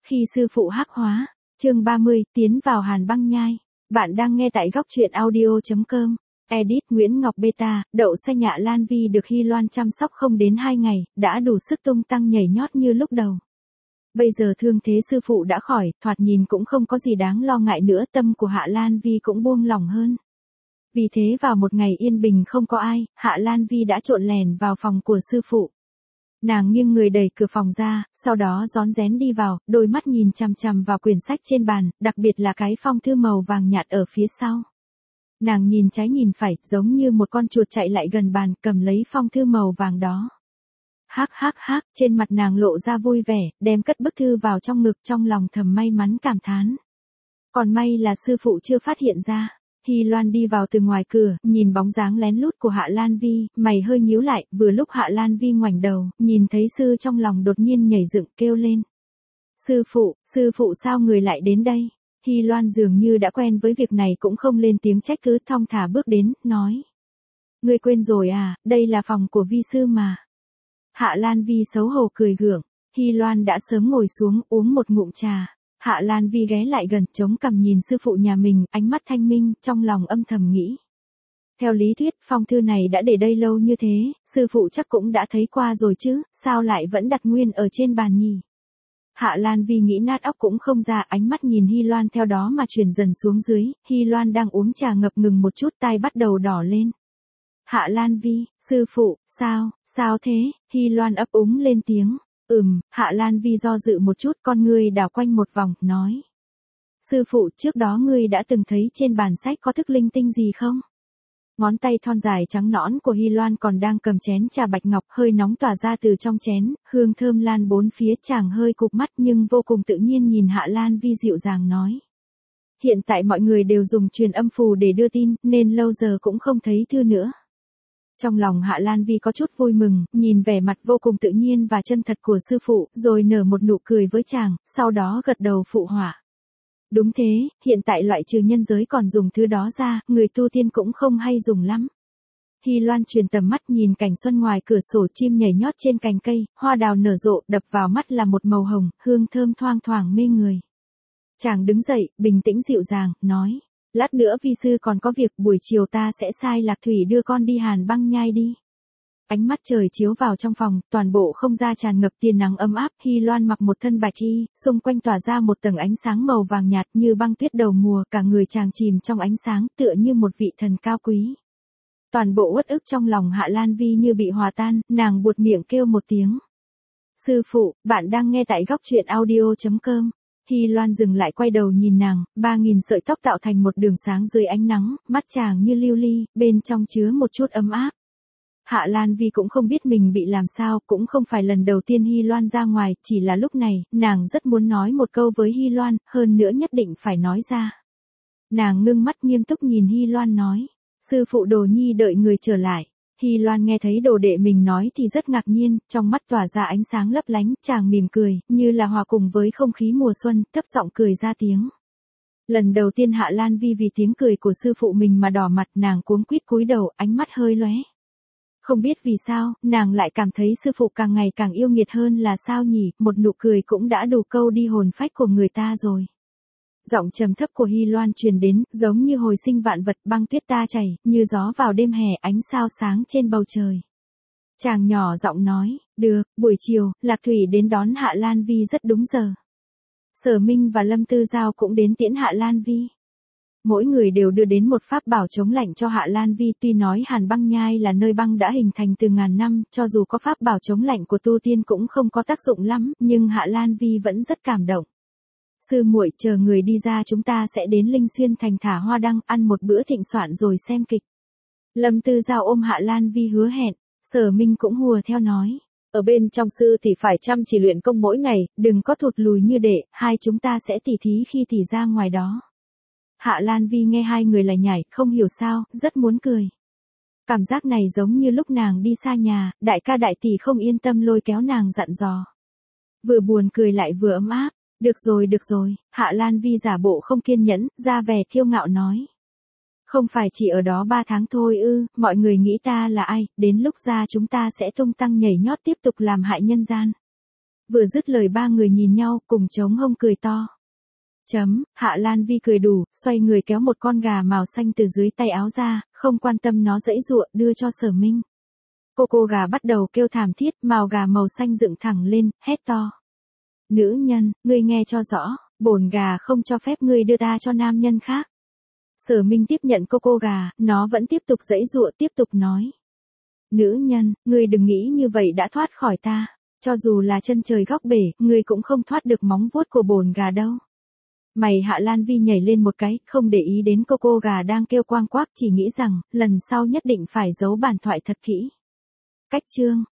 Khi sư phụ hắc hóa, chương 30, tiến vào Hàn Băng Nhai. Bạn đang nghe tại góc truyện audio.com. Edit Nguyễn Ngọc Beta, đậu xe Nhạ Lan Vi được Hy Loan chăm sóc không đến 2 ngày, đã đủ sức tung tăng nhảy nhót như lúc đầu. Bây giờ thương thế sư phụ đã khỏi, thoạt nhìn cũng không có gì đáng lo ngại nữa, tâm của Hạ Lan Vi cũng buông lỏng hơn. Vì thế vào một ngày yên bình không có ai, Hạ Lan Vi đã trộn lẻn vào phòng của sư phụ. Nàng nghiêng người đẩy cửa phòng ra, sau đó rón rén đi vào, đôi mắt nhìn chằm chằm vào quyển sách trên bàn, đặc biệt là cái phong thư màu vàng nhạt ở phía sau. Nàng nhìn trái nhìn phải, giống như một con chuột chạy lại gần bàn, cầm lấy phong thư màu vàng đó. Hắc hắc hắc, trên mặt nàng lộ ra vui vẻ, đem cất bức thư vào trong ngực, trong lòng thầm may mắn cảm thán. Còn may là sư phụ chưa phát hiện ra. Hy Loan đi vào từ ngoài cửa, nhìn bóng dáng lén lút của Hạ Lan Vi, mày hơi nhíu lại, vừa lúc Hạ Lan Vi ngoảnh đầu, nhìn thấy sư trong lòng đột nhiên nhảy dựng kêu lên. Sư phụ sao người lại đến đây? Hy Loan dường như đã quen với việc này cũng không lên tiếng trách cứ, thong thả bước đến, nói. Ngươi quên rồi à, đây là phòng của Vi sư mà. Hạ Lan Vi xấu hổ cười gượng, Hy Loan đã sớm ngồi xuống uống một ngụm trà. Hạ Lan Vi ghé lại gần, chống cằm nhìn sư phụ nhà mình, ánh mắt thanh minh, trong lòng âm thầm nghĩ. Theo lý thuyết, phong thư này đã để đây lâu như thế, sư phụ chắc cũng đã thấy qua rồi chứ, sao lại vẫn đặt nguyên ở trên bàn nhỉ? Hạ Lan Vi nghĩ nát óc cũng không ra, ánh mắt nhìn Hy Loan theo đó mà chuyển dần xuống dưới, Hy Loan đang uống trà ngập ngừng một chút, tai bắt đầu đỏ lên. Hạ Lan Vi, sư phụ, sao thế? Hy Loan ấp úng lên tiếng. Hạ Lan Vi do dự một chút, con ngươi đảo quanh một vòng, nói. Sư phụ, trước đó ngươi đã từng thấy trên bàn sách có thức linh tinh gì không? Ngón tay thon dài trắng nõn của Hy Loan còn đang cầm chén trà bạch ngọc, hơi nóng tỏa ra từ trong chén, hương thơm lan bốn phía, chàng hơi cụp mắt nhưng vô cùng tự nhiên nhìn Hạ Lan Vi dịu dàng nói. Hiện tại mọi người đều dùng truyền âm phù để đưa tin, nên lâu giờ cũng không thấy thư nữa. Trong lòng Hạ Lan Vi có chút vui mừng, nhìn vẻ mặt vô cùng tự nhiên và chân thật của sư phụ, rồi nở một nụ cười với chàng, sau đó gật đầu phụ họa. Đúng thế, hiện tại loại trừ nhân giới còn dùng thứ đó ra, người tu tiên cũng không hay dùng lắm. Hy Loan truyền tầm mắt nhìn cảnh xuân ngoài cửa sổ, chim nhảy nhót trên cành cây, hoa đào nở rộ, đập vào mắt là một màu hồng, hương thơm thoang thoảng mê người. Chàng đứng dậy, bình tĩnh dịu dàng, nói. Lát nữa Vi sư còn có việc, buổi chiều ta sẽ sai Lạc Thủy đưa con đi Hàn Băng Nhai đi. Ánh mắt trời chiếu vào trong phòng, toàn bộ không gian tràn ngập tia nắng ấm áp, Hy Loan mặc một thân bạch y, xung quanh tỏa ra một tầng ánh sáng màu vàng nhạt như băng tuyết đầu mùa, cả người chàng chìm trong ánh sáng, tựa như một vị thần cao quý. Toàn bộ uất ức trong lòng Hạ Lan Vi như bị hòa tan, nàng buột miệng kêu một tiếng. Sư phụ, bạn đang nghe tại góc truyện audio.com. Hy Loan dừng lại quay đầu nhìn nàng, 3000 sợi tóc tạo thành một đường sáng dưới ánh nắng, mắt chàng như lưu ly, bên trong chứa một chút ấm áp. Hạ Lan Vi cũng không biết mình bị làm sao, cũng không phải lần đầu tiên Hy Loan ra ngoài, chỉ là lúc này, nàng rất muốn nói một câu với Hy Loan, hơn nữa nhất định phải nói ra. Nàng ngưng mắt nghiêm túc nhìn Hy Loan nói, sư phụ Đồ Nhi đợi người trở lại. Hy Loan nghe thấy đồ đệ mình nói thì rất ngạc nhiên, trong mắt tỏa ra ánh sáng lấp lánh, chàng mỉm cười, như là hòa cùng với không khí mùa xuân, thấp giọng cười ra tiếng. Lần đầu tiên Hạ Lan Vi vì tiếng cười của sư phụ mình mà đỏ mặt, nàng cuống quýt cúi đầu, ánh mắt hơi lóe. Không biết vì sao, nàng lại cảm thấy sư phụ càng ngày càng yêu nghiệt hơn là sao nhỉ, một nụ cười cũng đã đủ câu đi hồn phách của người ta rồi. Giọng trầm thấp của Hy Loan truyền đến, giống như hồi sinh vạn vật, băng tuyết ta chảy, như gió vào đêm hè, ánh sao sáng trên bầu trời. Chàng nhỏ giọng nói, được, buổi chiều, Lạc Thủy đến đón Hạ Lan Vi rất đúng giờ. Sở Minh và Lâm Tư Giao cũng đến tiễn Hạ Lan Vi. Mỗi người đều đưa đến một pháp bảo chống lạnh cho Hạ Lan Vi, tuy nói Hàn Băng Nhai là nơi băng đã hình thành từ ngàn năm, cho dù có pháp bảo chống lạnh của tu tiên cũng không có tác dụng lắm, nhưng Hạ Lan Vi vẫn rất cảm động. Sư muội, chờ người đi ra chúng ta sẽ đến Linh Xuyên thành thả hoa đăng, ăn một bữa thịnh soạn rồi xem kịch. Lâm Tư Giao ôm Hạ Lan Vi hứa hẹn, Sở Minh cũng hùa theo nói. Ở bên trong sư thì phải chăm chỉ luyện công mỗi ngày, đừng có thụt lùi như đệ, hai chúng ta sẽ tỉ thí khi tỉ ra ngoài đó. Hạ Lan Vi nghe hai người lại nhảy, không hiểu sao, rất muốn cười. Cảm giác này giống như lúc nàng đi xa nhà, đại ca đại tỷ không yên tâm lôi kéo nàng dặn dò. Vừa buồn cười lại vừa ấm áp. Được rồi, Hạ Lan Vi giả bộ không kiên nhẫn, ra vẻ kiêu ngạo nói. Không phải chỉ ở đó 3 tháng thôi ư, mọi người nghĩ ta là ai, đến lúc ra chúng ta sẽ tung tăng nhảy nhót tiếp tục làm hại nhân gian. Vừa dứt lời ba người nhìn nhau cùng chống hông cười to. Hạ Lan Vi cười đủ, xoay người kéo một con gà màu xanh từ dưới tay áo ra, không quan tâm nó giãy giụa, đưa cho Sở Minh. Cô gà bắt đầu kêu thảm thiết, mào gà màu xanh dựng thẳng lên, hét to. Nữ nhân, ngươi nghe cho rõ, bổn gà không cho phép ngươi đưa ta cho nam nhân khác. Sở Minh tiếp nhận cô gà, nó vẫn tiếp tục giãy giụa tiếp tục nói. Nữ nhân, ngươi đừng nghĩ như vậy đã thoát khỏi ta, cho dù là chân trời góc bể, ngươi cũng không thoát được móng vuốt của bổn gà đâu. Mày Hạ Lan Vi nhảy lên một cái, không để ý đến cô gà đang kêu quang quác, chỉ nghĩ rằng, lần sau nhất định phải giấu bản thoại thật kỹ. Cách chương